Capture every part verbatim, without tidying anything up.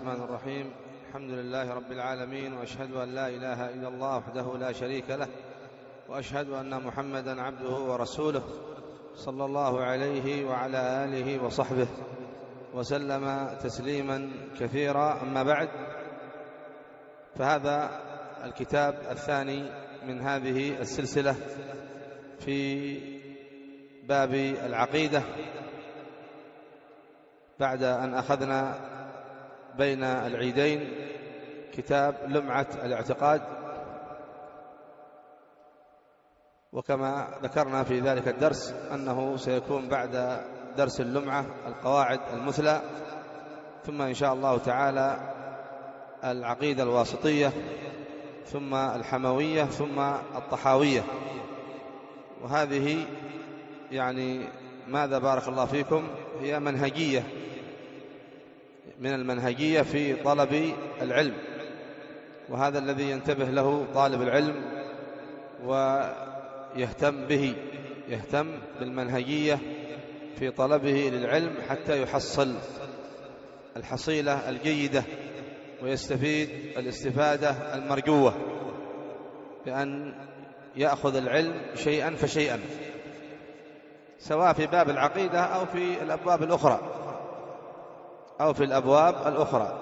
الرحمن الرحيم. الحمد لله رب العالمين، وأشهد أن لا إله إلا الله وحده لا شريك له، وأشهد أن محمدا عبده ورسوله صلى الله عليه وعلى آله وصحبه وسلم تسليما كثيرا. أما بعد، فهذا الكتاب الثاني من هذه السلسلة في باب العقيدة، بعد أن أخذنا بين العيدين كتاب لمعة الاعتقاد، وكما ذكرنا في ذلك الدرس أنه سيكون بعد درس اللمعة القواعد المثلى، ثم إن شاء الله تعالى العقيدة الواسطية، ثم الحموية، ثم الطحاوية. وهذه يعني ماذا بارك الله فيكم هي منهجية من المنهجية في طلب العلم، وهذا الذي ينتبه له طالب العلم ويهتم به، يهتم بالمنهجية في طلبه للعلم حتى يحصل الحصيلة الجيدة ويستفيد الاستفادة المرجوة، بأن يأخذ العلم شيئا فشيئا، سواء في باب العقيدة أو في الأبواب الأخرى أو في الأبواب الأخرى.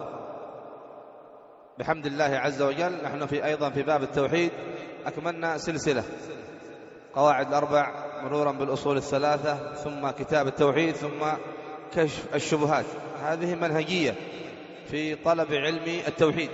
بحمد الله عز وجل نحن في أيضا في باب التوحيد أكملنا سلسلة قواعد الأربع، مرورا بالأصول الثلاثة، ثم كتاب التوحيد، ثم كشف الشبهات. هذه منهجية في طلب علم التوحيد،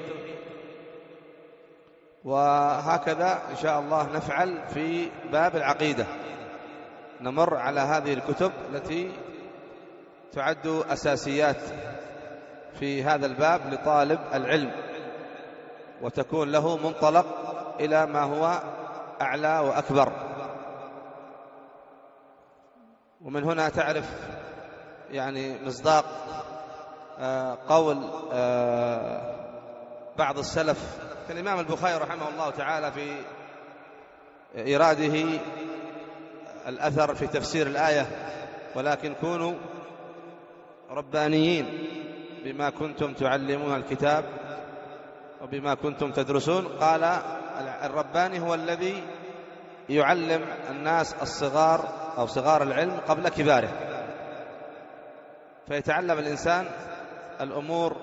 وهكذا إن شاء الله نفعل في باب العقيدة، نمر على هذه الكتب التي تعد أساسيات في هذا الباب لطالب العلم، وتكون له منطلق إلى ما هو أعلى وأكبر. ومن هنا تعرف يعني مصداق قول بعض السلف كالإمام البخاري رحمه الله تعالى في إراده الأثر في تفسير الآية: ولكن كونوا ربانيين بما كنتم تعلمون الكتاب وبما كنتم تدرسون. قال الرباني هو الذي يعلم الناس الصغار أو صغار العلم قبل كباره، فيتعلم الإنسان الأمور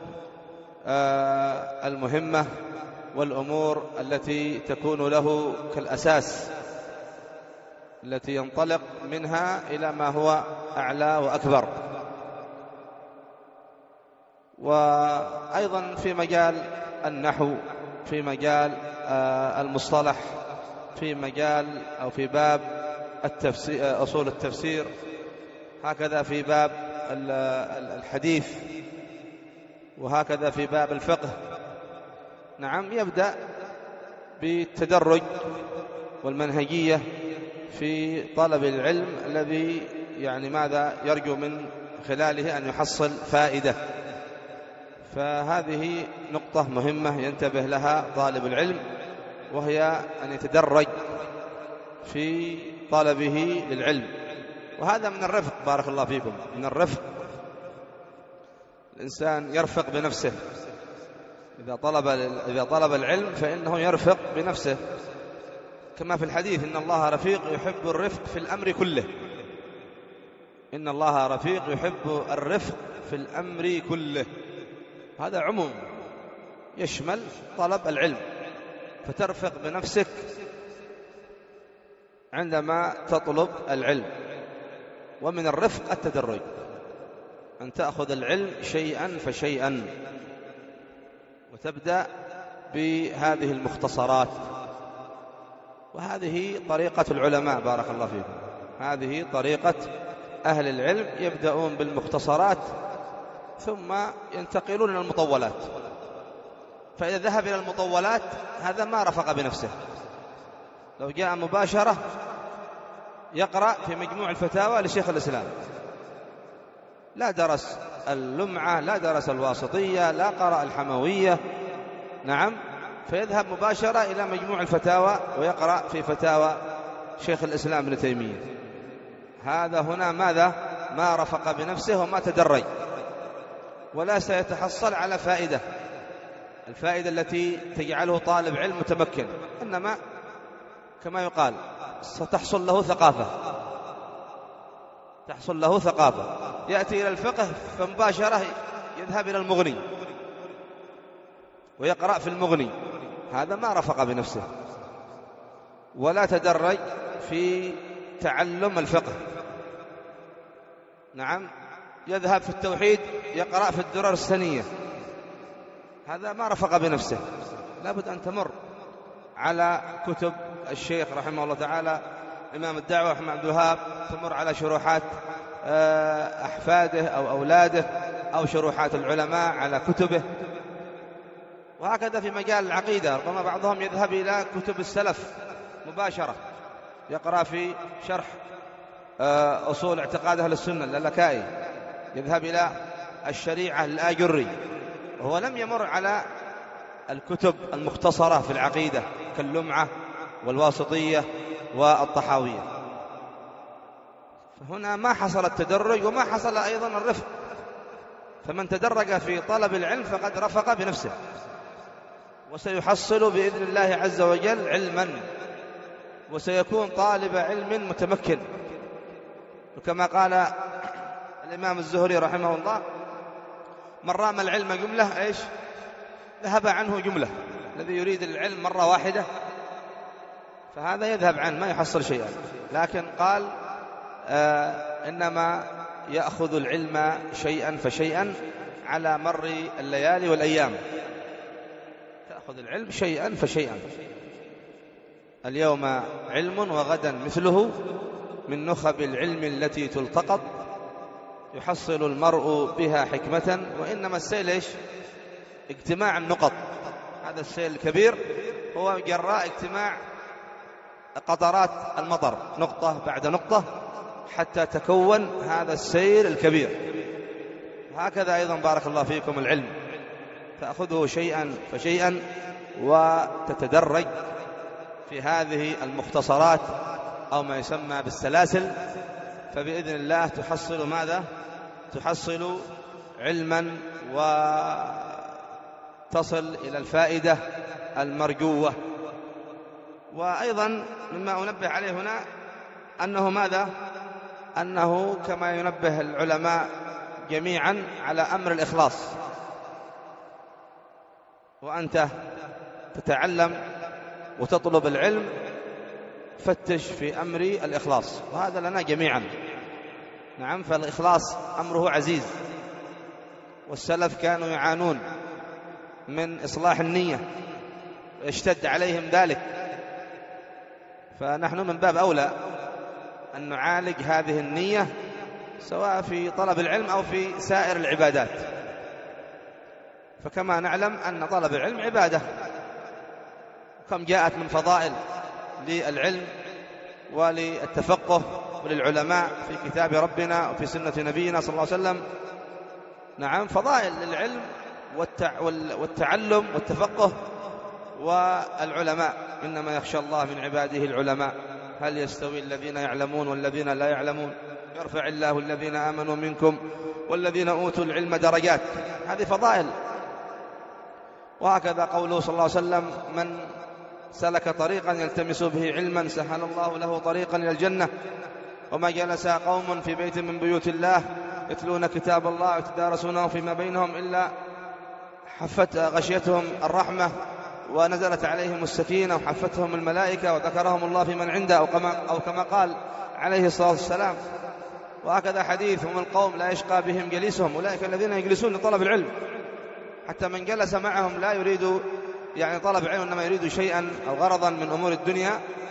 المهمة والأمور التي تكون له كالأساس، التي ينطلق منها إلى ما هو أعلى وأكبر. وأيضا في مجال النحو، في مجال المصطلح، في مجال أو في باب التفسير، أصول التفسير، هكذا في باب الحديث، وهكذا في باب الفقه. نعم، يبدأ بالتدرج والمنهجية في طلب العلم الذي يعني ماذا يرجو من خلاله أن يحصل فائدة. فهذه نقطة مهمة ينتبه لها طالب العلم، وهي أن يتدرج في طلبه للعلم. وهذا من الرفق بارك الله فيكم، من الرفق. الإنسان يرفق بنفسه إذا طلب إذا طلب العلم، فإنه يرفق بنفسه، كما في الحديث: إن الله رفيق يحب الرفق في الأمر كله. إن الله رفيق يحب الرفق في الأمر كله. هذا عموم يشمل طلب العلم، فترفق بنفسك عندما تطلب العلم. ومن الرفق التدرج، أن تأخذ العلم شيئا فشيئا، وتبدأ بهذه المختصرات. وهذه طريقة العلماء بارك الله فيكم، هذه طريقة أهل العلم، يبدأون بالمختصرات ثم ينتقلون إلى المطولات. فإذا ذهب إلى المطولات هذا ما رفق بنفسه. لو جاء مباشرة يقرأ في مجموع الفتاوى لشيخ الإسلام، لا درس اللمعة، لا درس الواسطية، لا قرأ الحموية، نعم، فيذهب مباشرة إلى مجموع الفتاوى ويقرأ في فتاوى شيخ الإسلام ابن تيمية. هذا هنا ماذا؟ ما رفق بنفسه وما تدرج. ولا سيتحصل على فائدة، الفائدة التي تجعله طالب علم متمكن، إنما كما يقال ستحصل له ثقافة، تحصل له ثقافة، يأتي إلى الفقه فمباشرة يذهب إلى المغني ويقرأ في المغني، هذا ما رفق بنفسه ولا تدرج في تعلم الفقه. نعم، يذهب في التوحيد يقرأ في الدرر السنية، هذا ما رفق بنفسه، لابد أن تمر على كتب الشيخ رحمه الله تعالى إمام الدعوة محمد عبد الوهاب، تمر على شروحات أحفاده أو أولاده أو شروحات العلماء على كتبه، وهكذا في مجال العقيدة. ربما بعضهم يذهب إلى كتب السلف مباشرة، يقرأ في شرح أصول اعتقاد أهل السنة اللالكائي، يذهب إلى الشريعة الآجري، وهو لم يمر على الكتب المختصرة في العقيدة كاللمعة والواسطية والطحاوية. فهنا ما حصل التدرج وما حصل أيضا الرفق، فمن تدرج في طلب العلم فقد رفق بنفسه، وسيحصل بإذن الله عز وجل علما، وسيكون طالب علم متمكن. وكما قال الإمام الزهري رحمه الله: من رام العلم جملة إيش ذهب عنه جملة. الذي يريد العلم مرة واحدة فهذا يذهب عنه ما يحصل شيئا، لكن قال آه إنما يأخذ العلم شيئا فشيئا على مر الليالي والأيام، تأخذ العلم شيئا فشيئا، اليوم علم وغدا مثله، من نخب العلم التي تلتقط، يحصل المرء بها حكمة. وإنما السيل إيش؟ اجتماع النقط، هذا السيل الكبير هو جراء اجتماع قطرات المطر نقطة بعد نقطة حتى تكون هذا السيل الكبير. هكذا أيضا بارك الله فيكم العلم، تأخذه شيئا فشيئا وتتدرج في هذه المختصرات أو ما يسمى بالسلاسل، فبإذن الله تحصل ماذا؟ تحصل علما وتصل إلى الفائدة المرجوة. وأيضا مما أنبه عليه هنا أنه ماذا؟ أنه كما ينبه العلماء جميعا على أمر الإخلاص، وأنت تتعلم وتطلب العلم فتش في أمر الإخلاص، وهذا لنا جميعا. نعم، فالإخلاص أمره عزيز، والسلف كانوا يعانون من إصلاح النية واشتد عليهم ذلك، فنحن من باب أولى أن نعالج هذه النية سواء في طلب العلم أو في سائر العبادات. فكما نعلم أن طلب العلم عبادة، كم جاءت من فضائل للعلم وللتفقه وللعلماء في كتاب ربنا وفي سنة نبينا صلى الله عليه وسلم. نعم، فضائل للعلم والتعلم والتفقه والعلماء، إنما يخشى الله من عباده العلماء. هل يستوي الذين يعلمون والذين لا يعلمون؟ يرفع الله الذين آمنوا منكم والذين أوتوا العلم درجات، هذه فضائل. وهكذا قوله صلى الله عليه وسلم: من سلك طريقا يلتمس به علما سهل الله له طريقا إلى الجنة، وما جلس قوم في بيت من بيوت الله يتلون كتاب الله ويتدارسونه فيما بينهم إلا حفت غشيتهم الرحمة ونزلت عليهم السكينة وحفتهم الملائكة وذكرهم الله في من عنده، أو كما, أو كما قال عليه الصلاة والسلام. وهكذا حديث: هم القوم لا يشقى بهم جليسهم، أولئك الذين يجلسون لطلب العلم. حتى من جلس معهم لا يريد يعني طلب علم، إنما يريد شيئا أو غرضا من أمور الدنيا،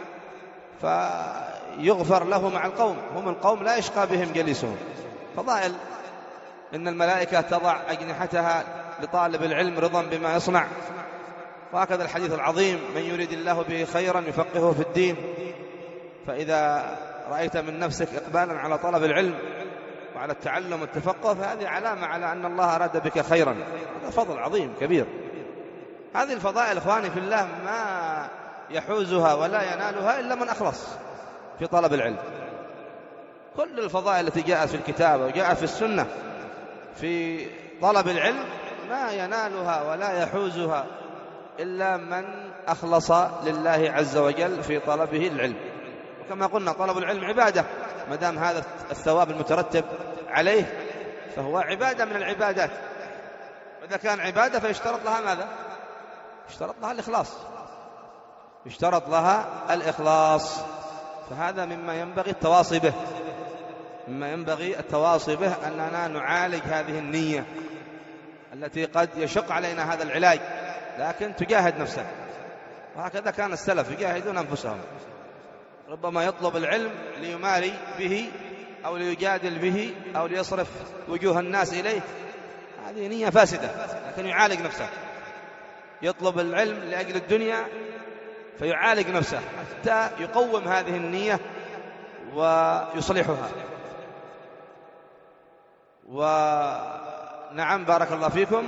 فيغفر له مع القوم. هم القوم لا يشقى بهم جليسهم. فضائل: إن الملائكة تضع أجنحتها لطالب العلم رضا بما يصنع. وهكذا الحديث العظيم: من يريد الله به خيرا يفقهه في الدين. فإذا رأيت من نفسك إقبالا على طلب العلم وعلى التعلم والتفقه فهذه علامة على أن الله أراد بك خيرا، هذا فضل عظيم كبير. هذه الفضائل إخواني في الله ما يحوزها ولا ينالها إلا من أخلص في طلب العلم. كل الفضائل التي جاءت في الكتاب وجاءت في السنة في طلب العلم ما ينالها ولا يحوزها إلا من أخلص لله عز وجل في طلبه العلم. وكما قلنا طلب العلم عبادة، ما دام هذا الثواب المترتب عليه فهو عبادة من العبادات. وإذا كان عبادة فيشترط لها ماذا؟ يشترط لها الإخلاص، يشترط لها الإخلاص. فهذا مما ينبغي التواصي به، مما ينبغي التواصي به أننا نعالج هذه النية التي قد يشق علينا هذا العلاج، لكن تجاهد نفسك. وهكذا كان السلف يجاهدون أنفسهم، ربما يطلب العلم ليماري به أو ليجادل به أو ليصرف وجوه الناس إليه، هذه نية فاسدة، لكن يعالج نفسه. يطلب العلم لأجل الدنيا فيعالج نفسه حتى يقوم هذه النية ويصلحها. ونعم بارك الله فيكم،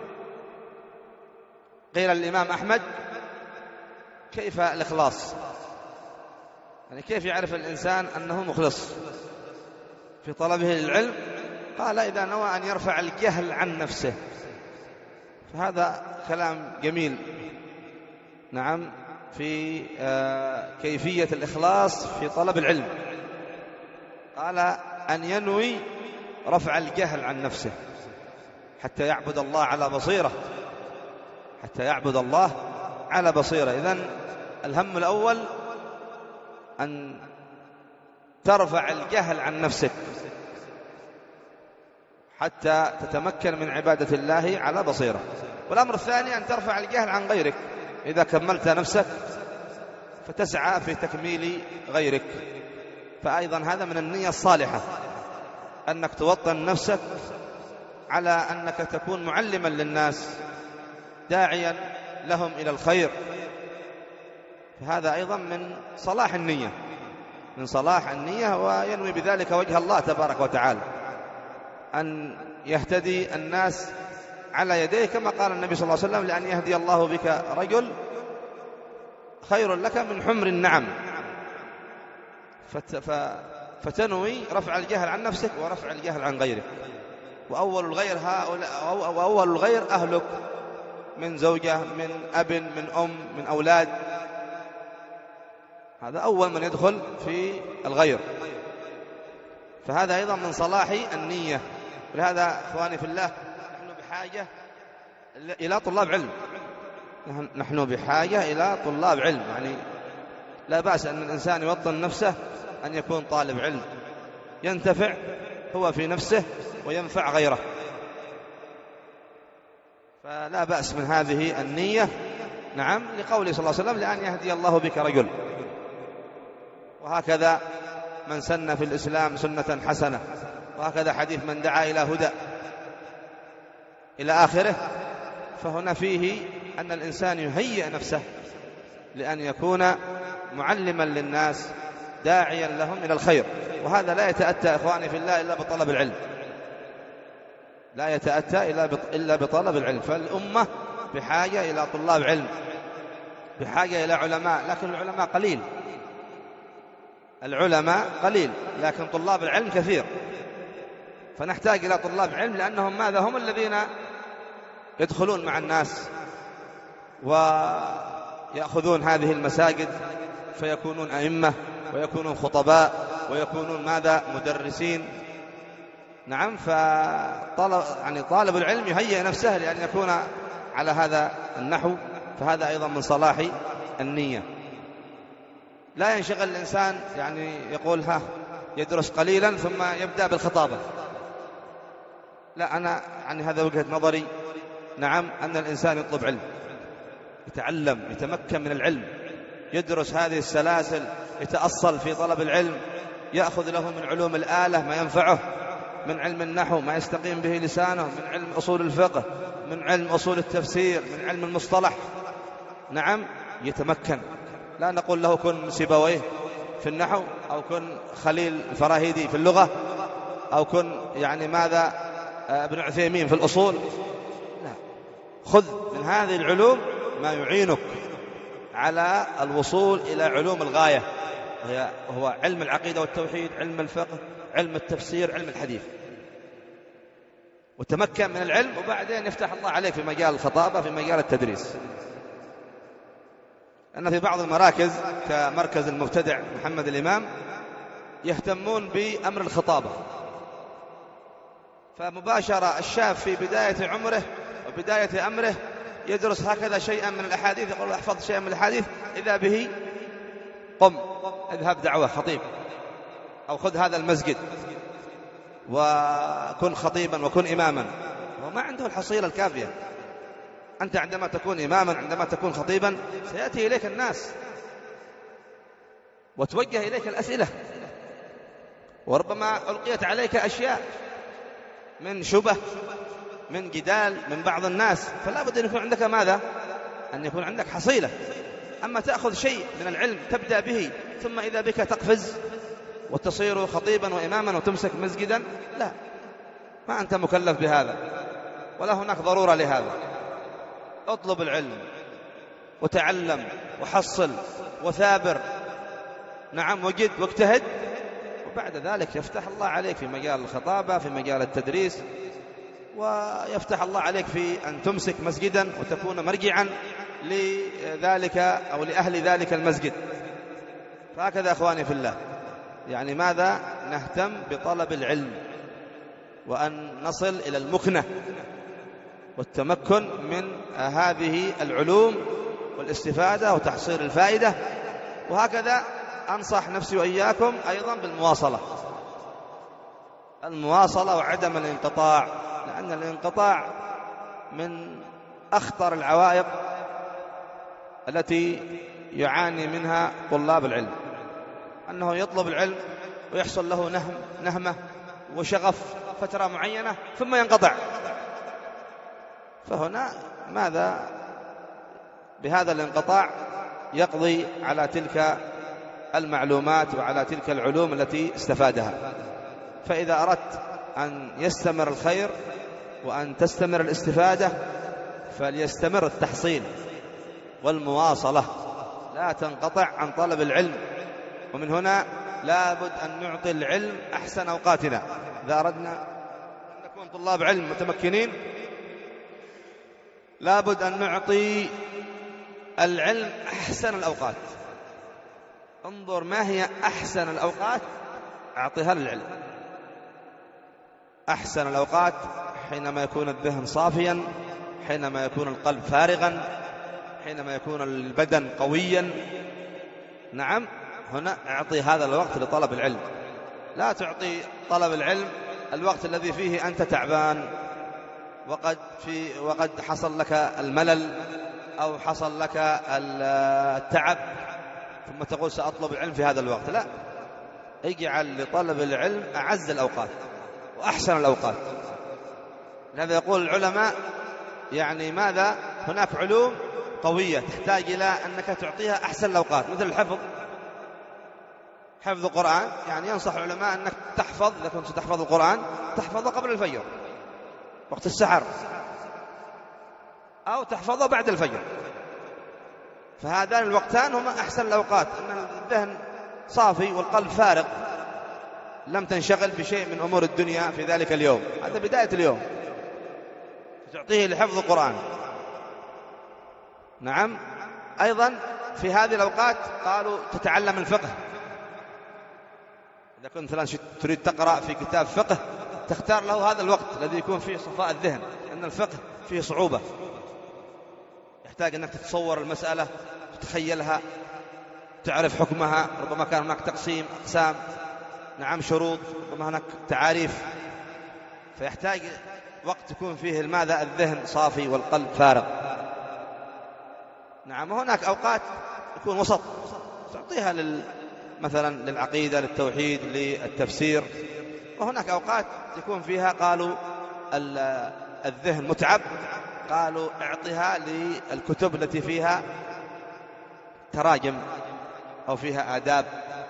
قيل الإمام أحمد كيف الإخلاص، يعني كيف يعرف الإنسان أنه مخلص في طلبه للعلم؟ قال إذا نوى أن يرفع الجهل عن نفسه. فهذا كلام جميل. نعم، في كيفية الإخلاص في طلب العلم قال أن ينوي رفع الجهل عن نفسه حتى يعبد الله على بصيرة، حتى يعبد الله على بصيرة. إذن الهم الأول أن ترفع الجهل عن نفسك حتى تتمكن من عبادة الله على بصيرة. والأمر الثاني أن ترفع الجهل عن غيرك، إذا كملت نفسك فتسعى في تكميل غيرك. فأيضا هذا من النية الصالحة، أنك توطن نفسك على أنك تكون معلما للناس داعيا لهم إلى الخير. فهذا أيضا من صلاح النية، من صلاح النية، وينوي بذلك وجه الله تبارك وتعالى، أن يهتدي الناس على يديه، كما قال النبي صلى الله عليه وسلم: لأن يهدي الله بك رجل خير لك من حمر النعم. فتنوي رفع الجهل عن نفسك ورفع الجهل عن غيرك. وأول الغير هؤلاء وأول الغير أهلك، من زوجة، من أب، من أم، من أولاد. هذا أول من يدخل في الغير. فهذا أيضا من صلاح النية. ولهذا إخواني في الله نحن بحاجة إلى طلاب علم، نحن بحاجة إلى طلاب علم. يعني لا بأس أن الإنسان يوطن نفسه أن يكون طالب علم ينتفع هو في نفسه وينفع غيره، فلا بأس من هذه النية. نعم، لقوله صلى الله عليه وسلم: لأن يهدي الله بك رجل. وهكذا من سن في الإسلام سنة حسنة، وهكذا حديث من دعا إلى هدى إلى آخره. فهنا فيه أن الإنسان يهيئ نفسه لأن يكون معلما للناس داعيا لهم إلى الخير. وهذا لا يتأتى إخواني في الله إلا بطلب العلم، لا يتأتى إلا بطلب العلم. فالأمة بحاجة إلى طلاب علم، بحاجة إلى علماء، لكن العلماء قليل، العلماء قليل لكن طلاب العلم كثير. فنحتاج إلى طلاب علم، لأنهم ماذا؟ هم الذين يدخلون مع الناس ويأخذون هذه المساجد فيكونون أئمة ويكونون خطباء ويكونون ماذا؟ مدرسين. نعم، فطالب يعني طالب العلم يهيئ نفسه لأن يكون على هذا النحو. فهذا أيضا من صلاح النية. لا ينشغل الإنسان يعني يقول ها يدرس قليلا ثم يبدأ بالخطابة. لا، أنا يعني هذا وجهة نظري. نعم، أن الإنسان يطلب علم، يتعلم، يتمكن من العلم، يدرس هذه السلاسل، يتأصل في طلب العلم، يأخذ له من علوم الآلة ما ينفعه، من علم النحو ما يستقيم به لسانه، من علم أصول الفقه، من علم أصول التفسير، من علم المصطلح. نعم، يتمكن. لا نقول له كن سيبويه في النحو، أو كن خليل الفراهيدي في اللغة، أو كن يعني ماذا ابن عثيمين في الأصول. لا، خذ من هذه العلوم ما يعينك على الوصول إلى علوم الغاية، وهو علم العقيدة والتوحيد، علم الفقه، علم التفسير، علم الحديث. وتمكن من العلم، وبعدين يفتح الله عليك في مجال الخطابة، في مجال التدريس. أن في بعض المراكز كمركز المبتدع محمد الإمام يهتمون بأمر الخطابة، فمباشرة الشاب في بداية عمره وبداية أمره يدرس هكذا شيئا من الأحاديث، يقول احفظ شيئا من الأحاديث، إذا به قم اذهب دعوة خطيب، أو خذ هذا المسجد وكن خطيبا وكن إماما. وما عنده الحصيلة الكافية. أنت عندما تكون إماما، عندما تكون خطيبا، سيأتي إليك الناس وتوجه إليك الأسئلة، وربما ألقيت عليك أشياء من شبه، من جدال من بعض الناس، فلا بد أن يكون عندك ماذا؟ أن يكون عندك حصيلة. أما تأخذ شيء من العلم تبدأ به ثم إذا بك تقفز وتصير خطيبا وإماما وتمسك مسجدا، لا، ما أنت مكلف بهذا، ولا هناك ضرورة لهذا. اطلب العلم وتعلم وحصل وثابر، نعم، وجد واجتهد، وبعد ذلك يفتح الله عليك في مجال الخطابة، في مجال التدريس، ويفتح الله عليك في أن تمسك مسجدا وتكون مرجعا لذلك أو لأهل ذلك المسجد. فهكذا أخواني في الله، يعني ماذا؟ نهتم بطلب العلم، وأن نصل إلى المكنة والتمكن من هذه العلوم والاستفادة وتحصيل الفائدة. وهكذا أنصح نفسي وإياكم أيضا بالمواصلة، المواصلة وعدم الانقطاع، لأن الانقطاع من أخطر العوائق التي يعاني منها طلاب العلم، أنه يطلب العلم ويحصل له نهم نهمة وشغف فترة معينة ثم ينقطع. فهنا ماذا؟ بهذا الانقطاع يقضي على تلك المعلومات وعلى تلك العلوم التي استفادها. فإذا أردت أن يستمر الخير وأن تستمر الاستفادة فليستمر التحصيل والمواصلة، لا تنقطع عن طلب العلم. ومن هنا لا بد أن نعطي العلم أحسن أوقاتنا. إذا أردنا أن نكون طلاب علم متمكنين لا بد أن نعطي العلم أحسن الأوقات. انظر ما هي أحسن الأوقات، أعطيها للعلم. أحسن الأوقات حينما يكون الذهن صافيا، حينما يكون القلب فارغا، حينما يكون البدن قويا. نعم، هنا أعطي هذا الوقت لطلب العلم. لا تعطي طلب العلم الوقت الذي فيه أنت تعبان وقد, في وقد حصل لك الملل أو حصل لك التعب، ثم تقول سأطلب العلم في هذا الوقت. لا، اجعل لطلب العلم أعز الأوقات وأحسن الأوقات. لهذا يقول العلماء يعني ماذا؟ هناك علوم قوية تحتاج إلى أنك تعطيها أحسن الأوقات، مثل الحفظ، حفظ القرآن. يعني ينصح العلماء أنك تحفظ، إذا كنت تحفظ القرآن تحفظه قبل الفجر وقت السحر، أو تحفظه بعد الفجر. فهذان الوقتان هما أحسن الأوقات، أن الذهن صافي والقلب فارغ، لم تنشغل بشيء من أمور الدنيا في ذلك اليوم. هذا بداية اليوم، تعطيه لحفظ القرآن. نعم، أيضا في هذه الأوقات قالوا تتعلم الفقه. إذا كنت مثلا تريد تقرأ في كتاب فقه تختار له هذا الوقت الذي يكون فيه صفاء الذهن، لأن الفقه فيه صعوبة، يحتاج أنك تتصور المسألة، تتخيلها، تعرف حكمها. ربما كان هناك تقسيم أقسام، نعم، شروط، ربما هناك تعاريف، فيحتاج وقت يكون فيه الماذا؟ الذهن صافي والقلب فارغ. نعم، وهناك أوقات يكون وسط، تعطيها لل مثلا للعقيدة، للتوحيد، للتفسير. وهناك أوقات يكون فيها قالوا الذهن متعب، قالوا اعطها للكتب التي فيها تراجم أو فيها آداب،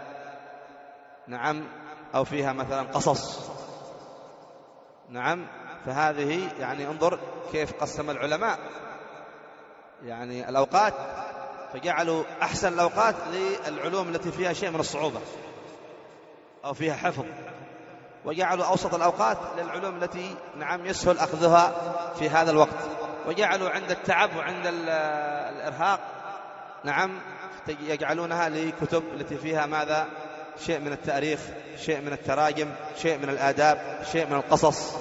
نعم، أو فيها مثلا قصص. نعم، فهذه يعني انظر كيف قسم العلماء يعني الأوقات، فجعلوا أحسن الأوقات للعلوم التي فيها شيء من الصعوبة أو فيها حفظ. وجعلوا أوسط الأوقات للعلوم التي نعم يسهل أخذها في هذا الوقت، وجعلوا عند التعب وعند الإرهاق نعم يجعلونها لكتب التي فيها ماذا؟ شيء من التاريخ، شيء من التراجم، شيء من الآداب، شيء من القصص.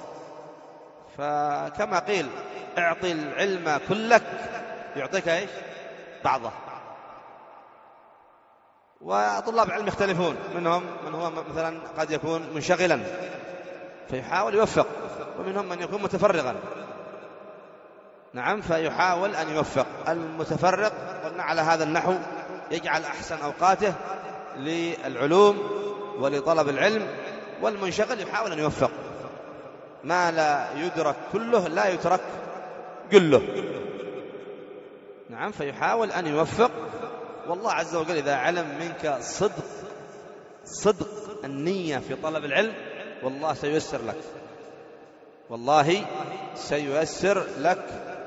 فكما قيل اعطي العلم كلك يعطيك ايش؟ بعضه. وطلاب العلم يختلفون، منهم من هو مثلا قد يكون منشغلا فيحاول يوفق، ومنهم من يكون متفرغا نعم فيحاول أن يوفق. المتفرغ قلنا على هذا النحو يجعل أحسن أوقاته للعلوم ولطلب العلم، والمنشغل يحاول أن يوفق، ما لا يدرك كله لا يترك كله نعم فيحاول أن يوفق. والله عز وجل إذا علم منك صدق صدق النية في طلب العلم والله سييسر لك، والله سييسر لك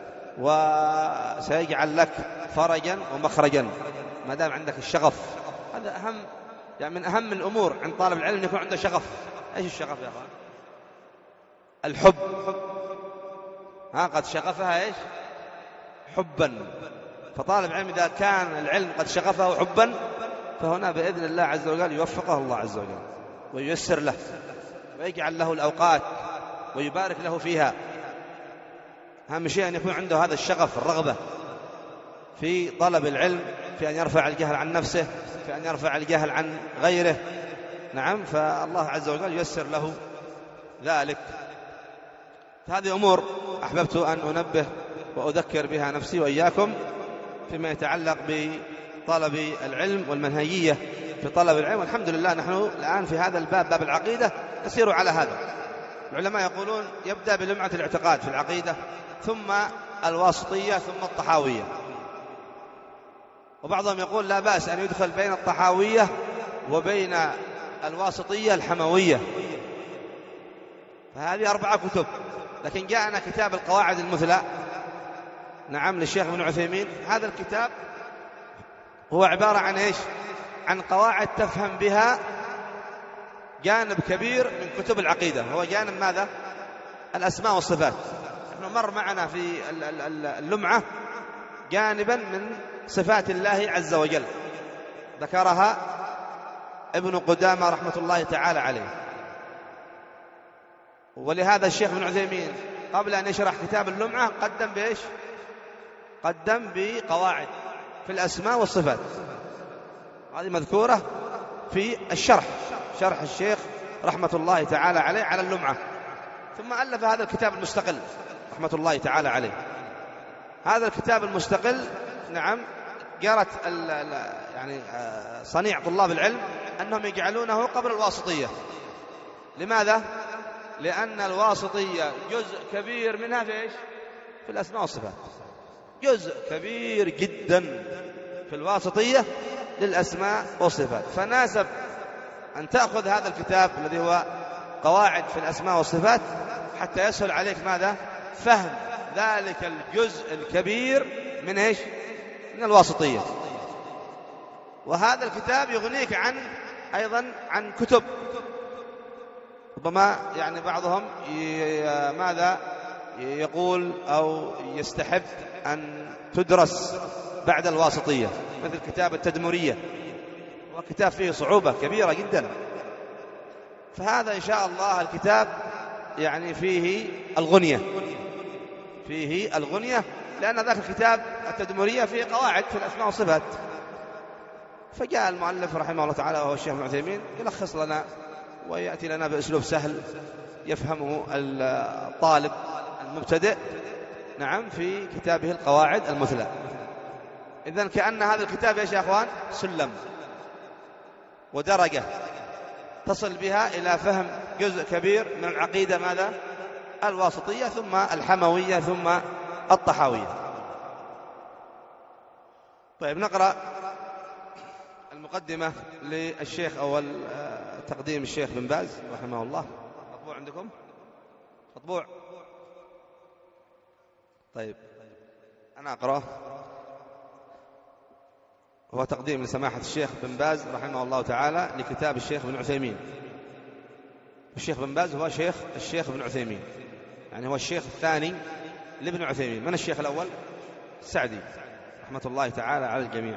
وسيجعل لك فرجا ومخرجا ما دام عندك الشغف. هذا أهم يعني من أهم الأمور عند طالب العلم أن يكون عنده شغف. إيش الشغف يا أخوان؟ الحب. ها قد شغفها إيش؟ حبا. فطالب العلم إذا كان العلم قد شغفه حبا فهنا بإذن الله عز وجل يوفقه الله عز وجل وييسر له ويجعل له الأوقات ويبارك له فيها. أهم شيء أن يكون عنده هذا الشغف، الرغبة في طلب العلم، في أن يرفع الجهل عن نفسه، في أن يرفع الجهل عن غيره نعم فالله عز وجل ييسر له ذلك. هذه أمور أحببت أن أنبه وأذكر بها نفسي وإياكم فيما يتعلق بطلب العلم والمنهجية في طلب العلم. والحمد لله نحن الآن في هذا الباب، باب العقيدة، نسير على هذا. العلماء يقولون يبدأ بلمعة الاعتقاد في العقيدة، ثم الواسطية، ثم الطحاوية. وبعضهم يقول لا بأس أن يدخل بين الطحاوية وبين الواسطية الحموية. فهذه أربعة كتب، لكن جاءنا كتاب القواعد المثلى نعم للشيخ ابن عثيمين. هذا الكتاب هو عبارة عن إيش؟ عن قواعد تفهم بها جانب كبير من كتب العقيدة. هو جانب ماذا؟ الأسماء والصفات. نحن مر معنا في اللمعة جانبا من صفات الله عز وجل ذكرها ابن قدامة رحمة الله تعالى عليه. ولهذا الشيخ ابن عثيمين قبل أن يشرح كتاب اللمعة قدم بإيش؟ قدم بقواعد في الأسماء والصفات، هذه مذكورة في الشرح، شرح الشيخ رحمة الله تعالى عليه على اللمعة. ثم ألف هذا الكتاب المستقل رحمة الله تعالى عليه. هذا الكتاب المستقل نعم جرت يعني صنيع طلاب العلم أنهم يجعلونه قبل الواسطية. لماذا؟ لأن الواسطية جزء كبير منها في إيش؟ في الأسماء والصفات، جزء كبير جدا في الواسطية للأسماء والصفات. فناسب أن تأخذ هذا الكتاب الذي هو قواعد في الأسماء والصفات حتى يسهل عليك ماذا؟ فهم ذلك الجزء الكبير من إيش؟ من الواسطية. وهذا الكتاب يغنيك عن أيضا عن كتب ربما يعني بعضهم ماذا يقول أو يستحب أن تدرس بعد الواسطية، مثل كتاب التدمرية، وكتاب فيه صعوبة كبيرة جدا. فهذا إن شاء الله الكتاب يعني فيه الغنية، فيه الغنية لأن ذاك الكتاب التدمرية فيه قواعد في الأسماء والصفات. فجاء المؤلف رحمه الله تعالى وهو الشيخ ابن عثيمين يلخص لنا ويأتي لنا بأسلوب سهل يفهمه الطالب المبتدئ نعم في كتابه القواعد المثلى. إذن كأن هذا الكتاب يا أخوان سلم ودرجة تصل بها إلى فهم جزء كبير من العقيدة ماذا؟ الواسطية، ثم الحموية، ثم الطحاوية. طيب نقرأ المقدمة للشيخ أو تقديم الشيخ بن باز رحمه الله. مطبوع عندكم؟ مطبوع؟ طيب أنا أقرأ. هو تقديم لسماحة الشيخ بن باز رحمه الله تعالى لكتاب الشيخ بن عثيمين. الشيخ بن باز هو شيخ الشيخ ابن عثيمين، يعني هو الشيخ الثاني لابن عثيمين. من الشيخ الأول؟ السعدي رحمة الله تعالى على الجميع.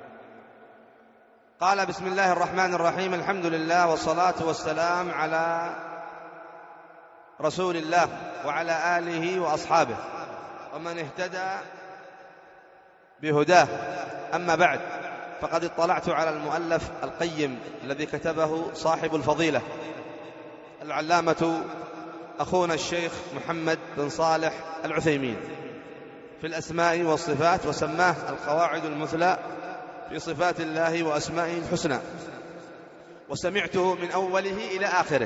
قال: بسم الله الرحمن الرحيم، الحمد لله والصلاة والسلام على رسول الله وعلى آله وأصحابه ومن اهتدى بهداه، أما بعد، فقد اطلعت على المؤلف القيم الذي كتبه صاحب الفضيلة العلامة أخونا الشيخ محمد بن صالح العثيمين في الأسماء والصفات، وسماه القواعد المثلى في صفات الله وأسمائه الحسنى، وسمعته من أوله إلى آخره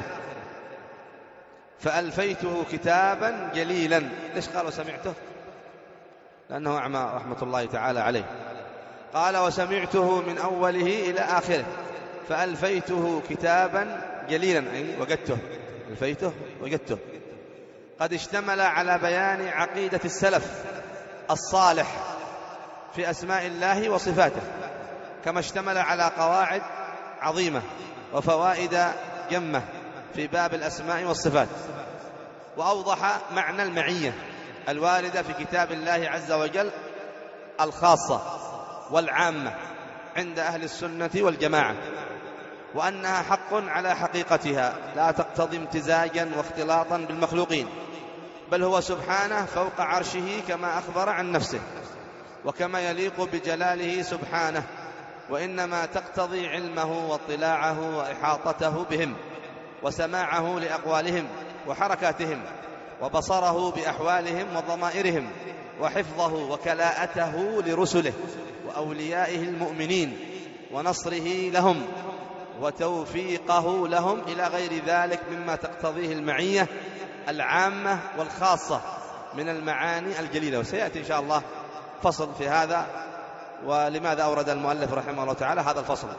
فألفيته كتابا جليلا. ليش قال وسمعته؟ لأنه أعمى رحمة الله تعالى عليه. قال: وسمعته من أوله إلى آخره فألفيته كتابا جليلا، أي وجدته، ألفيته وجدته، قد اشتمل على بيان عقيدة السلف الصالح في أسماء الله وصفاته، كما اشتمل على قواعد عظيمة وفوائد جمة في باب الأسماء والصفات، وأوضح معنى المعية الواردة في كتاب الله عز وجل الخاصة والعامة عند أهل السنة والجماعة، وأنها حق على حقيقتها لا تقتضي امتزاجا واختلاطا بالمخلوقين، بل هو سبحانه فوق عرشه كما أخبر عن نفسه وكما يليق بجلاله سبحانه، وإنما تقتضي علمه واطلاعه وإحاطته بهم وسماعه لأقوالهم وحركاتهم وبصره بأحوالهم وضمائرهم وحفظه وكلاءته لرسله وأوليائه المؤمنين ونصره لهم وتوفيقه لهم إلى غير ذلك مما تقتضيه المعية العامة والخاصة من المعاني الجليلة. وسيأتي إن شاء الله فصل في هذا، ولماذا أورد المؤلف رحمه الله تعالى هذا الفصل.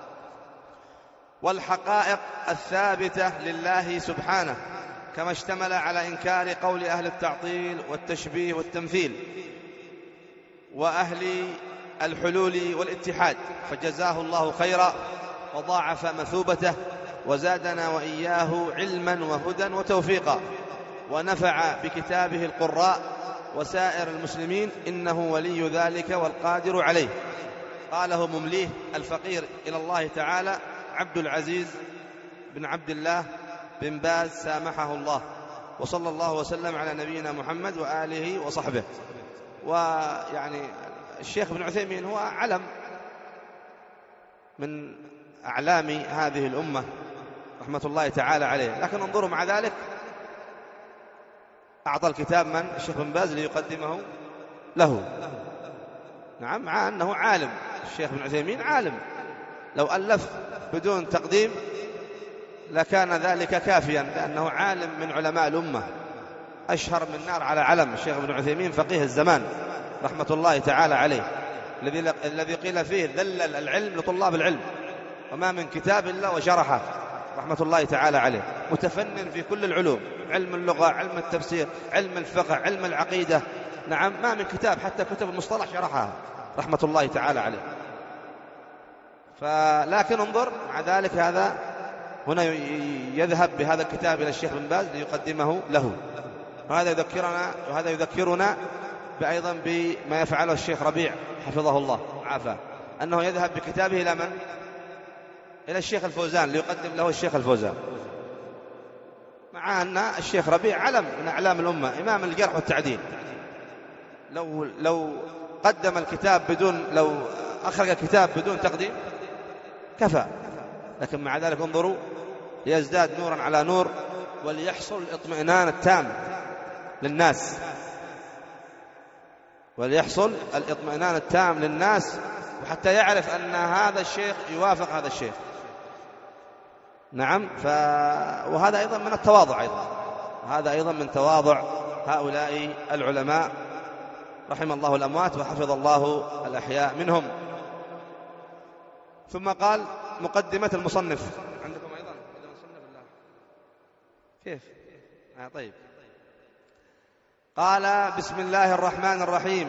والحقائق الثابتة لله سبحانه، كما اشتمل على إنكار قول أهل التعطيل والتشبيه والتمثيل وأهل الحلول والاتحاد، فجزاه الله خيرا وضاعف مثوبته وزادنا وإياه علما وهدى وتوفيقا، ونفع بكتابه القراء وسائر المسلمين، إنه ولي ذلك والقادر عليه. قاله ممليه الفقير إلى الله تعالى عبد العزيز بن عبد الله بن باز سامحه الله، وصلى الله وسلم على نبينا محمد وآله وصحبه. ويعني الشيخ ابن عثيمين هو علم من أعلام هذه الأمة رحمة الله تعالى عليه، لكن انظروا مع ذلك أعطى الكتاب من؟ الشيخ بن باز ليقدمه له. نعم، مع أنه عالم، الشيخ ابن عثيمين عالم، لو ألف بدون تقديم لكان ذلك كافيا، لأنه عالم من علماء الأمة، أشهر من نار على علم. الشيخ ابن عثيمين فقيه الزمان رحمة الله تعالى عليه، الذي الذي قيل فيه ذلل العلم لطلاب العلم، وما من كتاب إلا وشرحه رحمة الله تعالى عليه، متفنن في كل العلوم، علم اللغة، علم التفسير، علم الفقه، علم العقيدة. نعم، ما من كتاب حتى كتب المصطلح شرحها رحمة الله تعالى عليه. فلكن انظر مع ذلك هذا هنا يذهب بهذا الكتاب إلى الشيخ بن باز ليقدمه له، وهذا يذكرنا وهذا يذكرنا أيضا بما يفعله الشيخ ربيع حفظه الله وعافاه، أنه يذهب بكتابه إلى من؟ إلى الشيخ الفوزان ليقدم له الشيخ الفوزان، مع أن الشيخ ربيع علم من أعلام الأمة، إمام الجرح والتعديل. لو لو قدم الكتاب بدون لو أخرج الكتاب بدون تقديم كفى، لكن مع ذلك انظروا ليزداد نورا على نور وليحصل الاطمئنان التام للناس، وليحصل الاطمئنان التام للناس، وحتى يعرف أن هذا الشيخ يوافق هذا الشيخ. نعم، ف... وهذا أيضا من التواضع، أيضا هذا أيضا من تواضع هؤلاء العلماء رحم الله الأموات وحفظ الله الأحياء منهم. ثم قال: مقدمة المصنف. عندكم أيضا مصنف الله كيف؟ آه طيب. قال: بسم الله الرحمن الرحيم،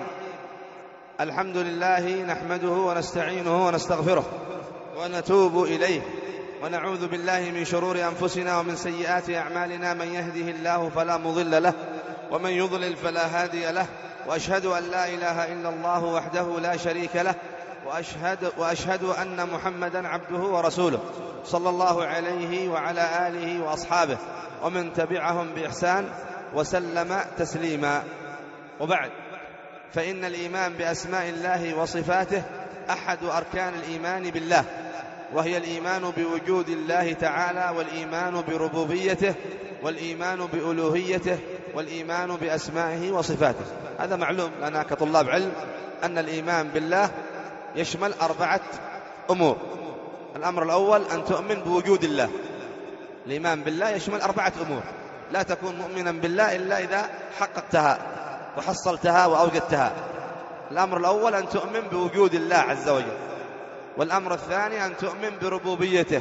الحمد لله نحمده ونستعينه ونستغفره ونتوب إليه ونعوذ بالله من شرور أنفسنا ومن سيئات أعمالنا، من يهده الله فلا مضل له ومن يضلل فلا هادي له، وأشهد أن لا إله إلا الله وحده لا شريك له، وأشهد, وأشهد أن محمدا عبده ورسوله صلى الله عليه وعلى آله وأصحابه ومن تبعهم بإحسان وسلم تسليما. وبعد، فإن الإيمان بأسماء الله وصفاته أحد أركان الإيمان بالله، وهي الإيمان بوجود الله تعالى، والإيمان بربوبيته، والإيمان بألوهيته، والإيمان بأسمائه وصفاته. هذا معلوم لنا كطلاب علم أن الإيمان بالله يشمل أربعة أمور. الأمر الأول أن تؤمن بوجود الله. الإيمان بالله يشمل أربعة أمور، لا تكون مؤمنا بالله إلا إذا حققتها وحصلتها وأوجدتها. الأمر الأول أن تؤمن بوجود الله عز وجل، والأمر الثاني أن تؤمن بربوبيته،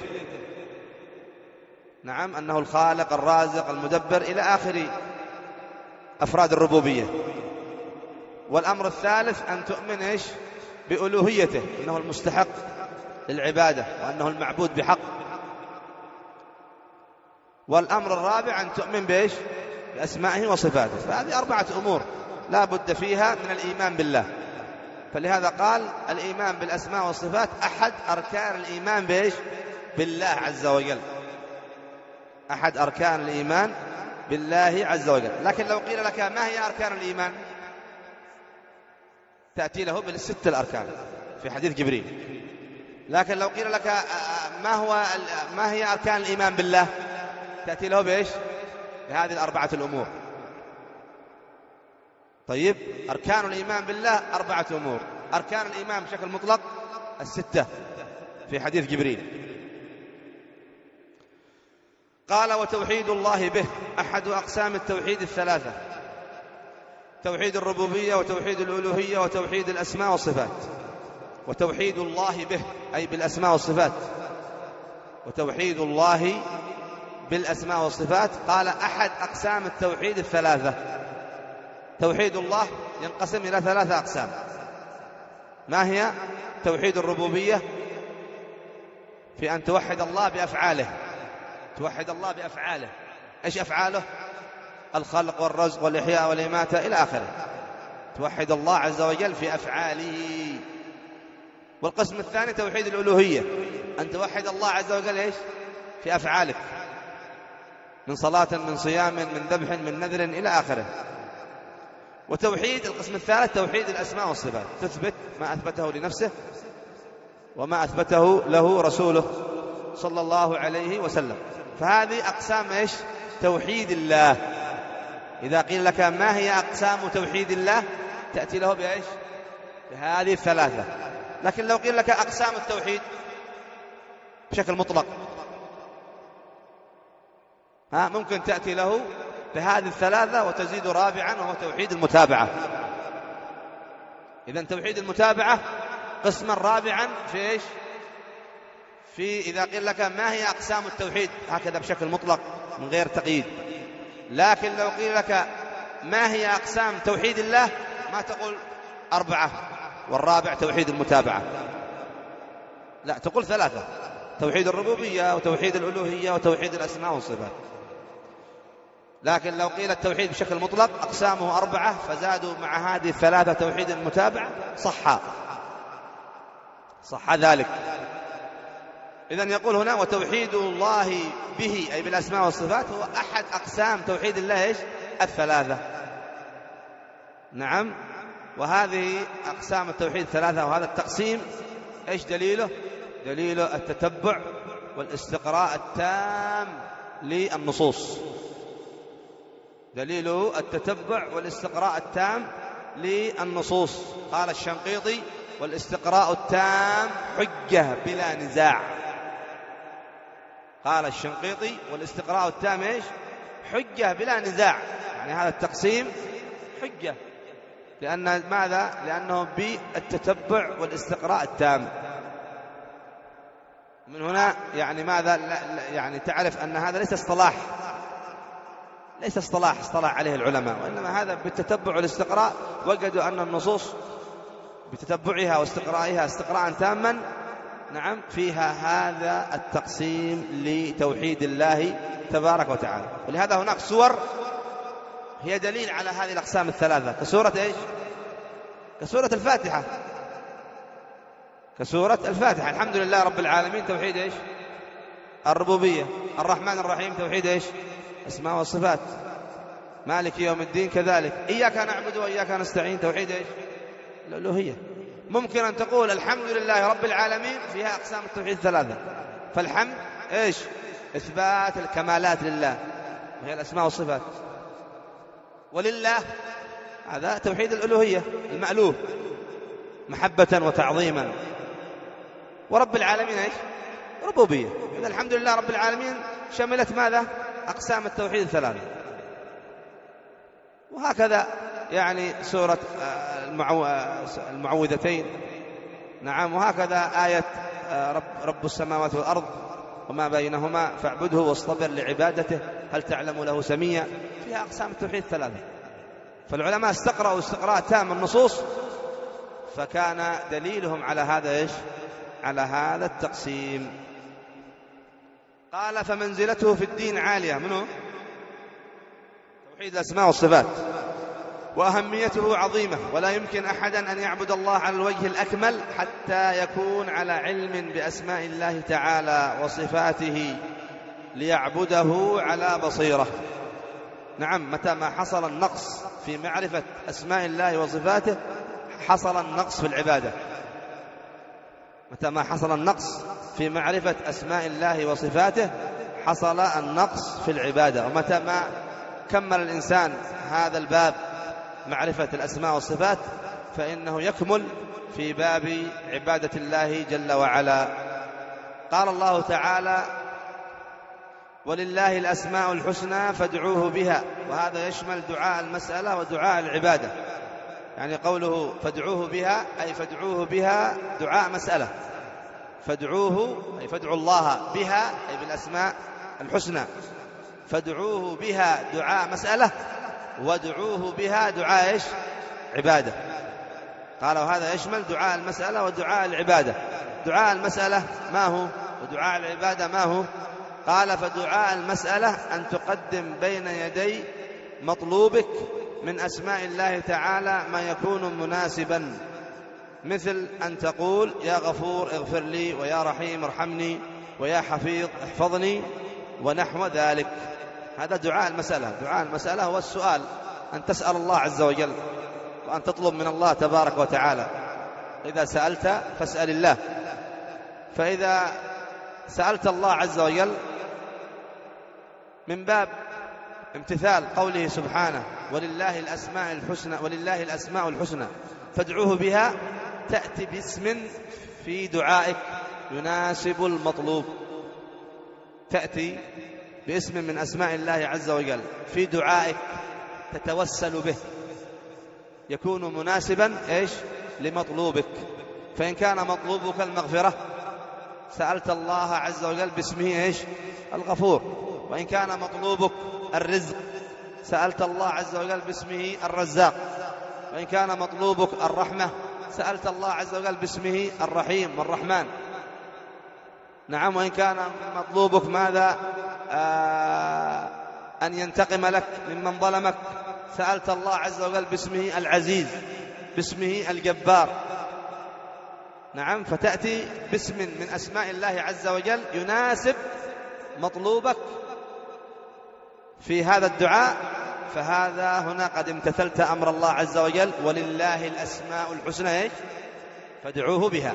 نعم، أنه الخالق الرازق المدبر إلى آخر أفراد الربوبية. والأمر الثالث أن تؤمن إيش؟ بألوهيته، أنه المستحق للعبادة وأنه المعبود بحق. والأمر الرابع أن تؤمن بإيش؟ بأسمائه وصفاته. فهذه أربعة أمور لا بد فيها من الإيمان بالله. فلهذا قال الإيمان بالأسماء والصفات أحد أركان الإيمان بإيش؟ بالله عز وجل، أحد أركان الإيمان بالله عز وجل. لكن لو قيل لك ما هي أركان الإيمان، تأتي له بالست الأركان في حديث جبريل. لكن لو قيل لك ما هو ما هي أركان الإيمان بالله، تأتي له بإيش؟ بهذه الأربعة الأمور. طيب، أركان الإيمان بالله أربعة أمور. أركان الإيمان بشكل مطلق الستة في حديث جبريل. قال: وتوحيد الله به أحد أقسام التوحيد الثلاثة: توحيد الربوبية، وتوحيد الألوهية، وتوحيد الأسماء والصفات. وتوحيد الله به أي بالأسماء والصفات، وتوحيد الله بالأسماء والصفات قال أحد أقسام التوحيد الثلاثة. توحيد الله ينقسم إلى ثلاثة أقسام. ما هي؟ توحيد الربوبية في أن توحد الله بأفعاله، توحد الله بأفعاله. إيش أفعاله؟ الخلق والرزق والإحياء والإماتة إلى آخره. توحد الله عز وجل في أفعاله. والقسم الثاني توحيد الألوهية، أن توحد الله عز وجل إيش؟ في أفعالك، من صلاة، من صيام، من ذبح، من نذر إلى آخره. وتوحيد القسم الثالث توحيد الأسماء والصفات، تثبت ما أثبته لنفسه وما أثبته له رسوله صلى الله عليه وسلم. فهذه أقسام إيش؟ توحيد الله. إذا قيل لك ما هي أقسام توحيد الله، تأتي له بإيش؟ بهذه الثلاثة. لكن لو قيل لك أقسام التوحيد بشكل مطلق، ها ممكن تأتي له بهذه الثلاثة وتزيد رابعا، وهو توحيد المتابعة. إذن توحيد المتابعة قسما رابعا في إيش؟ في إذا قيل لك ما هي أقسام التوحيد هكذا بشكل مطلق من غير تقييد. لكن لو قيل لك ما هي أقسام توحيد الله، ما تقول أربعة والرابع توحيد المتابعة، لا، تقول ثلاثة: توحيد الربوبية، وتوحيد الألوهية، وتوحيد الأسماء والصفات. لكن لو قيل التوحيد بشكل مطلق أقسامه أربعة، فزادوا مع هذه الثلاثة توحيد المتابعة، صح صح ذلك. إذن يقول هنا: وتوحيد الله به أي بالأسماء والصفات هو أحد أقسام توحيد الله إيش؟ الثلاثة. نعم. وهذه أقسام التوحيد الثلاثة، وهذا التقسيم إيش دليله؟ دليله التتبع والاستقراء التام للنصوص. دليله التتبع والاستقراء التام للنصوص. قال الشنقيطي: والاستقراء التام حجة بلا نزاع. قال الشنقيطي: والاستقراء التام إيش؟ حجة بلا نزاع. يعني هذا التقسيم حجة، لأن ماذا؟ لأنه بالتتبع والاستقراء التام. من هنا يعني ماذا؟ يعني تعرف أن هذا ليس اصطلاح، ليس اصطلاح اصطلاح عليه العلماء، وإنما هذا بالتتبع والاستقراء وجدوا أن النصوص بتتبعها واستقرائها استقراء تاما نعم فيها هذا التقسيم لتوحيد الله تبارك وتعالى. ولهذا هناك سور هي دليل على هذه الأقسام الثلاثة، كسورة إيش؟ كسورة الفاتحة، كسورة الفاتحة. الحمد لله رب العالمين توحيد إيش؟ الربوبية. الرحمن الرحيم توحيد إيش؟ أسماء والصفات. مالك يوم الدين كذلك. إياك نعبد وإياك نستعين توحيد إيش؟ الألوهية. ممكن أن تقول الحمد لله رب العالمين فيها أقسام التوحيد ثلاثة. فالحمد إيش؟ إثبات الكمالات لله وهي الأسماء والصفات. ولله هذا توحيد الألوهية المألوه محبة وتعظيما. ورب العالمين إيش؟ ربوبية. إذا الحمد لله رب العالمين شملت ماذا؟ أقسام التوحيد الثلاثة. وهكذا يعني سورة المعو... المعوذتين. نعم. وهكذا آية رب, رب السماوات والأرض وما بينهما فاعبده واصطبر لعبادته هل تعلم له سميا. فيها أقسام التوحيد الثلاثة. فالعلماء استقرأوا استقراء تام النصوص فكان دليلهم على هذا إيش؟ على هذا التقسيم. قال فمنزلته في الدين عالية. منه توحيد الأسماء والصفات. وأهميته عظيمة ولا يمكن أحدا أن يعبد الله على الوجه الأكمل حتى يكون على علم بأسماء الله تعالى وصفاته ليعبده على بصيرة. نعم. متى ما حصل النقص في معرفة أسماء الله وصفاته حصل النقص في العبادة. متى ما حصل النقص في معرفة أسماء الله وصفاته حصل النقص في العبادة. ومتى ما كمل الإنسان هذا الباب معرفة الأسماء والصفات فإنه يكمل في باب عبادة الله جل وعلا. قال الله تعالى ولله الأسماء الحسنى فادعوه بها. وهذا يشمل دعاء المسألة ودعاء العبادة. يعني قوله فادعوه بها أي فادعوه بها دعاء مسألة. فادعوه أي فادعوا الله بها أي بالأسماء الحسنى. فادعوه بها دعاء مسألة وادعوه بها دعاء إيش؟ عبادة. قالوا هذا يشمل دعاء المسألة ودعاء العبادة. دعاء المسألة ما هو ودعاء العبادة ما هو؟ قال فدعاء المسألة أن تقدم بين يدي مطلوبك من أسماء الله تعالى ما يكون مناسبا، مثل أن تقول يا غفور اغفر لي ويا رحيم ارحمني ويا حفيظ احفظني ونحو ذلك. هذا دعاء المسألة. دعاء المسألة هو السؤال، أن تسأل الله عز وجل وأن تطلب من الله تبارك وتعالى. إذا سألت فاسأل الله. فإذا سألت الله عز وجل من باب امتثال قوله سبحانه ولله الأسماء الحسنى ولله الأسماء الحسنى فادعوه بها، تأتي باسم في دعائك يناسب المطلوب. تأتي باسم من أسماء الله عز وجل في دعائك تتوسل به يكون مناسبا إيش؟ لمطلوبك. فإن كان مطلوبك المغفرة سألت الله عز وجل باسمه إيش؟ الغفور. وإن كان مطلوبك الرزق سألت الله عز وجل باسمه الرزاق. وإن كان مطلوبك الرحمة سألت الله عز وجل باسمه الرحيم والرحمن. نعم. وإن كان مطلوبك ماذا؟ آه أن ينتقم لك ممن ظلمك سألت الله عز وجل باسمه العزيز باسمه الجبار. نعم. فتأتي باسم من أسماء الله عز وجل يناسب مطلوبك في هذا الدعاء، فهذا هنا قد امتثلت أمر الله عز وجل ولله الأسماء الحسنى إيش؟ فادعوه بها.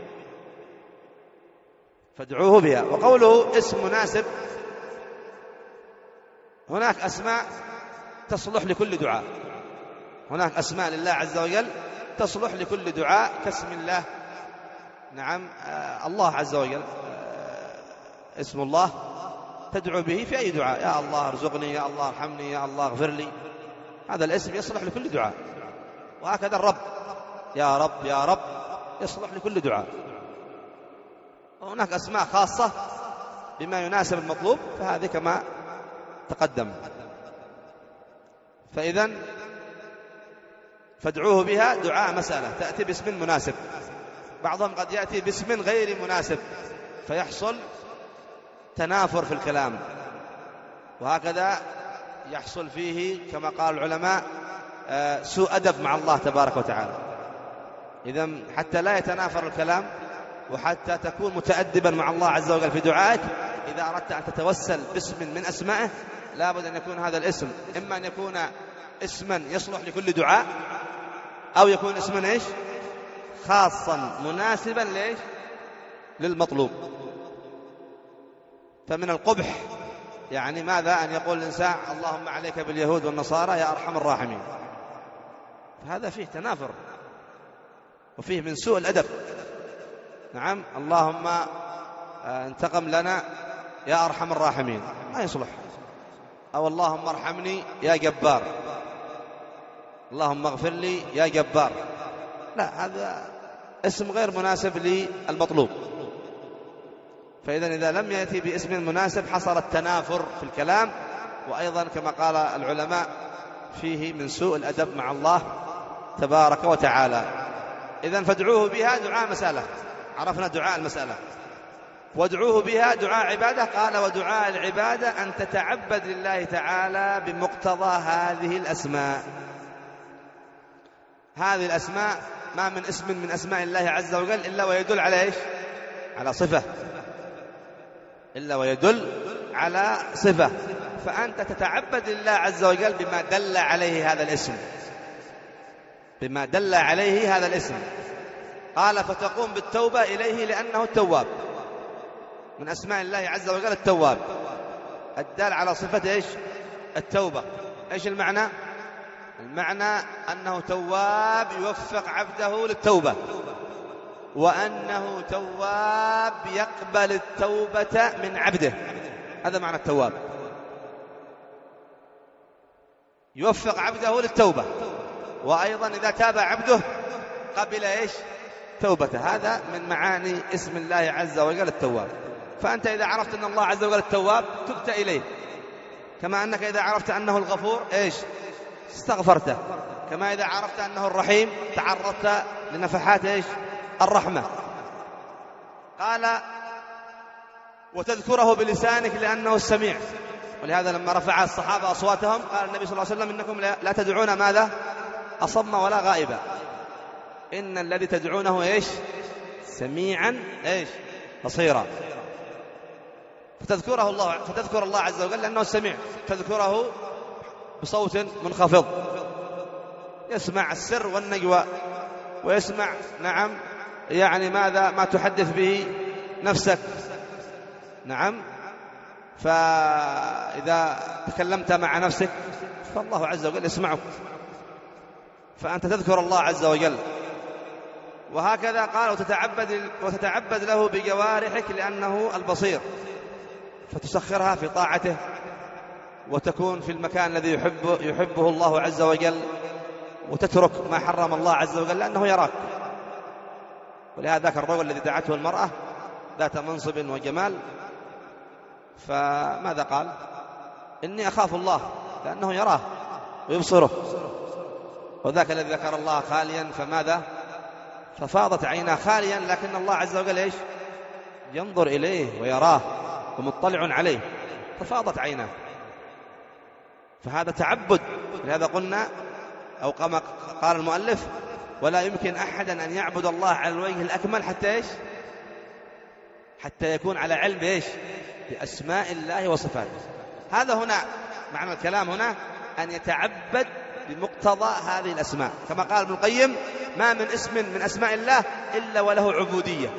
فادعوه بها. وقوله اسم مناسب، هناك أسماء تصلح لكل دعاء. هناك أسماء لله عز وجل تصلح لكل دعاء كاسم الله. نعم. آه الله عز وجل آه اسم الله تدعو به في أي دعاء، يا الله ارزقني، يا الله ارحمني، يا الله اغفر لي. هذا الاسم يصلح لكل دعاء. وهكذا الرب، يا رب يا رب يصلح لكل دعاء. وهناك أسماء خاصة بما يناسب المطلوب، فهذه كما تقدم. فإذن فادعوه بها دعاء مسألة تأتي باسم مناسب. بعضهم قد يأتي باسم غير مناسب فيحصل تنافر في الكلام، وهكذا يحصل فيه كما قال العلماء سوء أدب مع الله تبارك وتعالى. إذن حتى لا يتنافر الكلام وحتى تكون متأدبا مع الله عز وجل في دعائك، إذا أردت أن تتوسل باسم من أسمائه لابد أن يكون هذا الاسم إما أن يكون اسما يصلح لكل دعاء، أو يكون اسما إيش خاصا مناسبا ليش للمطلوب. فمن القبح يعني ماذا أن يقول الإنسان اللهم عليك باليهود والنصارى يا أرحم الراحمين، فهذا فيه تنافر وفيه من سوء الأدب. نعم اللهم انتقم لنا يا أرحم الراحمين ما يصلح، أو اللهم ارحمني يا جبار، اللهم اغفر لي يا جبار، لا هذا اسم غير مناسب للمطلوب. فإذا إذا لم يأتي باسم مناسب حصل التنافر في الكلام، وأيضا كما قال العلماء فيه من سوء الأدب مع الله تبارك وتعالى. إذن فادعوه بها دعاء مسألة، عرفنا دعاء المسألة، وادعوه بها دعاء عبادة. قال ودعاء العبادة أن تتعبد لله تعالى بمقتضى هذه الأسماء. هذه الأسماء ما من اسم من أسماء الله عز وجل إلا ويدل على إيش على صفة، إلا ويدل على صفة، فأنت تتعبد لله عز وجل بما دل عليه هذا الاسم، بما دل عليه هذا الاسم. قال فتقوم بالتوبة إليه لأنه التواب، من أسماء الله عز وجل التواب الدال على صفة إيش التوبة. إيش المعنى؟ المعنى أنه تواب يوفق عبده للتوبة، وأنه تواب يقبل التوبة من عبده، هذا معنى التواب، يوفق عبده للتوبة، وأيضا إذا تاب عبده قبل إيش توبته. هذا من معاني اسم الله عز وجل التواب. فأنت إذا عرفت أن الله عز وجل التواب تبت إليه، كما أنك إذا عرفت أنه الغفور إيش استغفرته، كما إذا عرفت أنه الرحيم تعرضت لنفحات إيش الرحمة. قال وتذكره بلسانك لأنه السميع، ولهذا لما رفع الصحابة أصواتهم قال النبي صلى الله عليه وسلم إنكم لا تدعون ماذا أصم ولا غائبا، إن الذي تدعونه إيش سميعا إيش بصيرا. فتذكره الله فتذكر الله عز وجل لأنه السميع، تذكره بصوت منخفض يسمع السر والنجوى، ويسمع نعم يعني ماذا ما تحدث به نفسك. نعم فإذا تكلمت مع نفسك فالله عز وجل يسمعك، فأنت تذكر الله عز وجل. وهكذا قال وتتعبد, وتتعبد له بجوارحك لأنه البصير، فتسخرها في طاعته وتكون في المكان الذي يحبه, يحبه الله عز وجل، وتترك ما حرم الله عز وجل لأنه يراك. ولهذا ذاك الرجل الذي دعته المرأة ذات منصب وجمال، فماذا قال؟ إني أخاف الله لأنه يراه ويبصره. وذاك الذي ذكر الله خاليا فماذا؟ ففاضت عيناه خاليا، لكن الله عز وجل إيش ينظر إليه ويراه ومطلع عليه، ففاضت عيناه. فهذا تعبد. لهذا قلنا أو كما قال المؤلف ولا يمكن أحدا أن يعبد الله على الوجه الأكمل حتى إيش حتى يكون على علم إيش بأسماء الله وصفاته. هذا هنا معنى الكلام هنا، أن يتعبد بمقتضى هذه الأسماء، كما قال ابن القيم ما من اسم من أسماء الله إلا وله عبودية،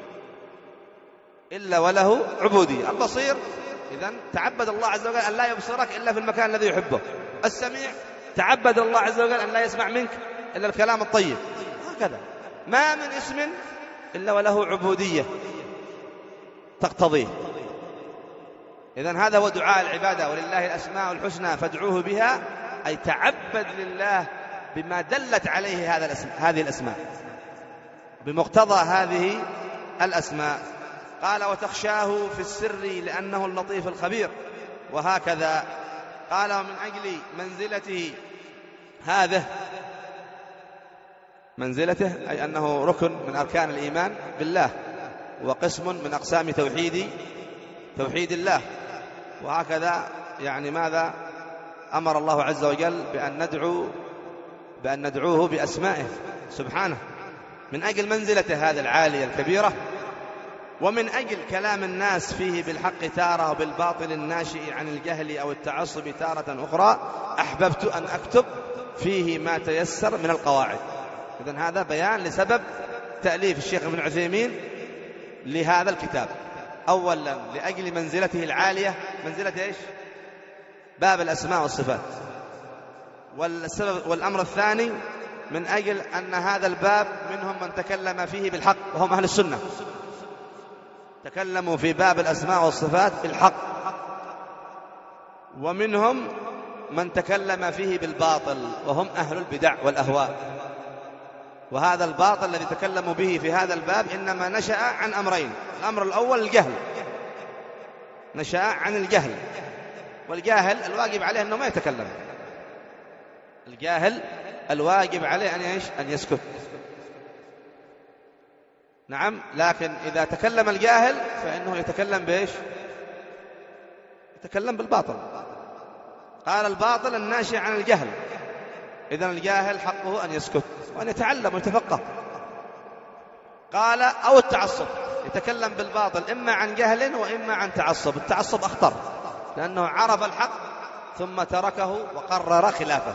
إلا وله عبودية. البصير إذن تعبد الله عز وجل أن لا يبصرك إلا في المكان الذي يحبه. السميع تعبد الله عز وجل أن لا يسمع منك إلا الكلام الطيب. هكذا ما من اسم إلا وله عبودية تقتضيه. إذن هذا هو دعاء العبادة، ولله الأسماء الحسنى فادعوه بها، أي تعبد لله بما دلت عليه هذا الاسم هذه الأسماء، بمقتضى هذه الأسماء. قال وتخشاه في السر لأنه اللطيف الخبير. وهكذا قال ومن أجل منزلته هذه منزلته أي أنه ركن من أركان الإيمان بالله، وقسم من أقسام توحيد توحيد الله. وهكذا يعني ماذا أمر الله عز وجل بأن ندعو بأن ندعوه بأسمائه سبحانه، من أجل منزلته هذه العالية الكبيرة، ومن أجل كلام الناس فيه بالحق تارة وبالباطل الناشئ عن الجهل أو التعصب تارة أخرى. أحببت أن أكتب فيه ما تيسر من القواعد. إذن هذا بيان لسبب تأليف الشيخ ابن عثيمين لهذا الكتاب. أولا لأجل منزلته العالية، منزلة إيش؟ باب الأسماء والصفات. والسبب والأمر الثاني من أجل أن هذا الباب منهم من تكلم فيه بالحق وهم أهل السنة، تكلموا في باب الأسماء والصفات بالحق، ومنهم من تكلم فيه بالباطل وهم أهل البدع والأهواء. وهذا الباطل الذي تكلموا به في هذا الباب إنما نشأ عن أمرين. الأمر الأول الجهل، نشأ عن الجهل، والجاهل الواجب عليه أنه ما يتكلم. الجاهل الواجب عليه أن يعيش أن يسكت. نعم، لكن إذا تكلم الجاهل فإنه يتكلم بإيش؟ يتكلم بالباطل. قال الباطل الناشئ عن الجهل، إذن الجاهل حقه أن يسكت وأن يتعلم ويتفقه. قال أو التعصب، يتكلم بالباطل إما عن جهل وإما عن تعصب. التعصب أخطر لأنه عرف الحق ثم تركه وقرر خلافه.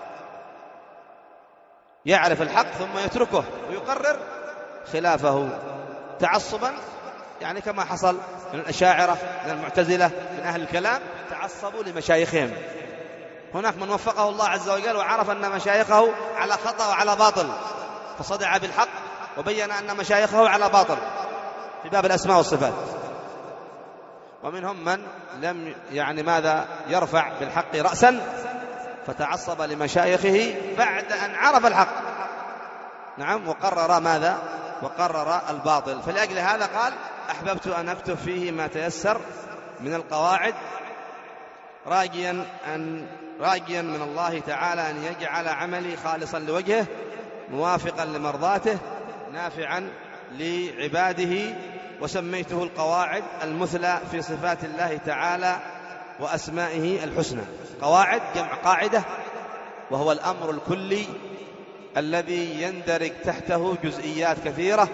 يعرف الحق ثم يتركه ويقرر خلافه تعصبا، يعني كما حصل من الأشاعرة من المعتزلة من أهل الكلام، تعصبوا لمشايخهم. هناك من وفقه الله عز وجل وعرف أن مشايخه على خطأ وعلى باطل فصدع بالحق وبين أن مشايخه على باطل في باب الأسماء والصفات. ومنهم من لم يعني ماذا يرفع بالحق رأسا فتعصب لمشايخه بعد أن عرف الحق. نعم، وقرر ماذا؟ وقرر الباطل. فلأجل هذا قال أحببت أن أكتب فيه ما تيسر من القواعد، راجيا أن راجيا من الله تعالى أن يجعل عملي خالصا لوجهه موافقا لمرضاته نافعا لعباده. وسميته القواعد المثلى في صفات الله تعالى وأسمائه الحسنى. قواعد جمع قاعدة، وهو الأمر الكلي الذي يندرج تحته جزئيات كثيرة.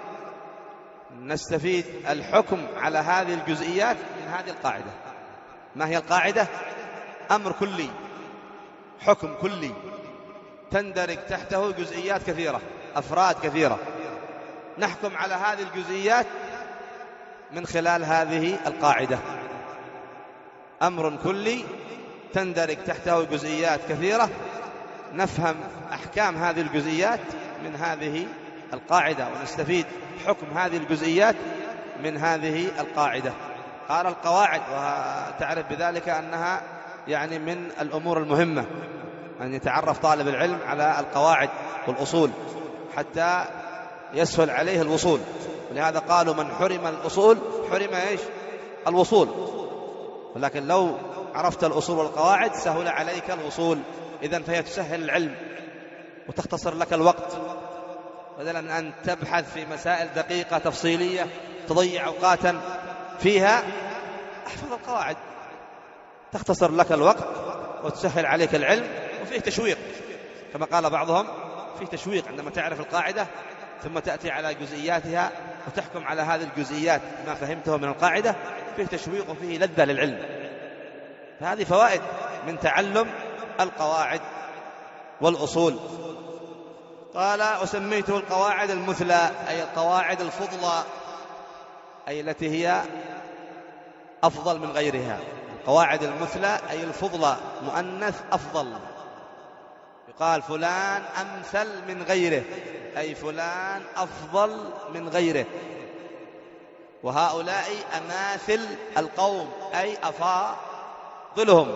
نستفيد الحكم على هذه الجزئيات من هذه القاعدة. ما هي القاعدة؟ أمر كلي، حكم كلي تندرج تحته جزئيات كثيرة، أفراد كثيرة. نحكم على هذه الجزئيات من خلال هذه القاعدة. أمر كلي تندرج تحته جزئيات كثيرة، نفهم أحكام هذه الجزئيات من هذه القاعدة، ونستفيد حكم هذه الجزئيات من هذه القاعدة. قال القواعد، وتعرف بذلك أنها يعني من الأمور المهمة أن يتعرف طالب العلم على القواعد والأصول حتى يسهل عليه الوصول. ولهذا قالوا من حرم الأصول حرم إيش؟ الوصول. ولكن لو عرفت الأصول والقواعد سهل عليك الوصول. إذن فهي تسهل العلم وتختصر لك الوقت، بدلا من أن تبحث في مسائل دقيقة تفصيلية تضيع أوقاتا فيها. احفظ القواعد تختصر لك الوقت وتسهل عليك العلم، وفيه تشويق كما قال بعضهم، فيه تشويق عندما تعرف القاعدة ثم تأتي على جزئياتها وتحكم على هذه الجزئيات ما فهمته من القاعدة، فيه تشويق وفيه لذة للعلم. فهذه فوائد من تعلم القواعد والأصول. قال وسميته القواعد المثلى، أي القواعد الفضلى، أي التي هي أفضل من غيرها. القواعد المثلى أي الفضلى، مؤنث أفضل. يقال فلان أمثل من غيره، أي فلان أفضل من غيره. وهؤلاء أماثل القوم، أي أفاضلهم.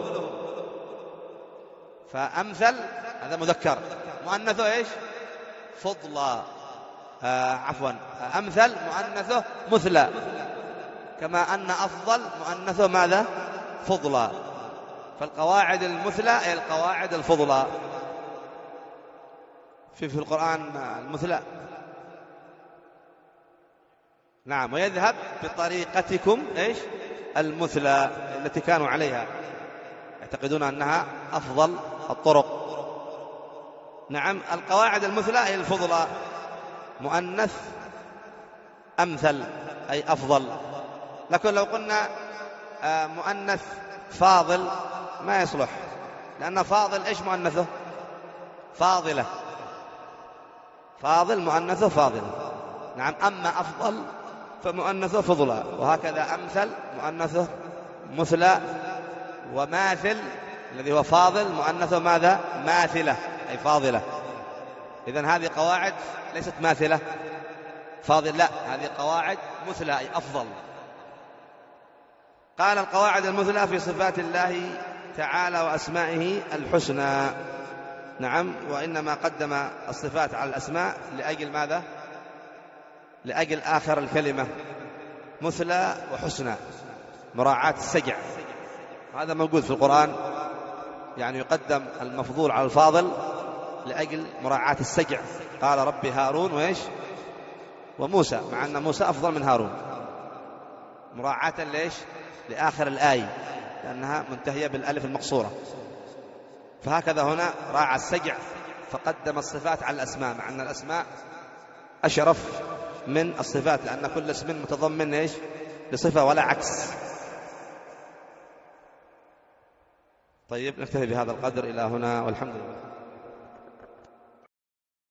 فأمثل هذا مذكر، مؤنثه إيش؟ فضلى. آه عفوا أمثل مؤنثه مثلى، كما أن أفضل مؤنثه ماذا؟ فضلى. فالقواعد المثلى هي القواعد الفضلى. في في القرآن المثلى. نعم، ويذهب بطريقتكم إيش المثلى التي كانوا عليها، يعتقدون أنها أفضل الطرق. نعم، القواعد المثلى هي الفضلى، مؤنث أمثل أي أفضل. لكن لو قلنا مؤنث فاضل ما يصلح، لأن فاضل إيش مؤنثه؟ فاضلة. فاضل مؤنثه فاضلة. نعم، أما أفضل فمؤنثه فضلى، وهكذا أمثل مؤنثه مثلى، وماثل الذي هو فاضل مؤنثه ماذا؟ ماثلة أي فاضلة. إذن هذه قواعد ليست ماثلة فاضل، لا، هذه قواعد مثلى أي أفضل. قال القواعد المثلى في صفات الله تعالى وأسمائه الحسنى. نعم، وإنما قدم الصفات على الأسماء لأجل ماذا؟ لأجل آخر الكلمة مثلى وحسنى، مراعاة السجع. هذا موجود في القرآن، يعني يقدم المفضول على الفاضل لأجل مراعاة السجع. قال ربي هارون وإيش وموسى، مع أن موسى أفضل من هارون، مراعاة ليش؟ لآخر الآية، لأنها منتهية بالألف المقصورة. فهكذا هنا راعى السجع فقدم الصفات على الأسماء، مع أن الأسماء أشرف من الصفات، لأن كل اسم متضمن إيش؟ لصفة ولا عكس. طيب، نكتفي بهذا القدر إلى هنا، والحمد لله.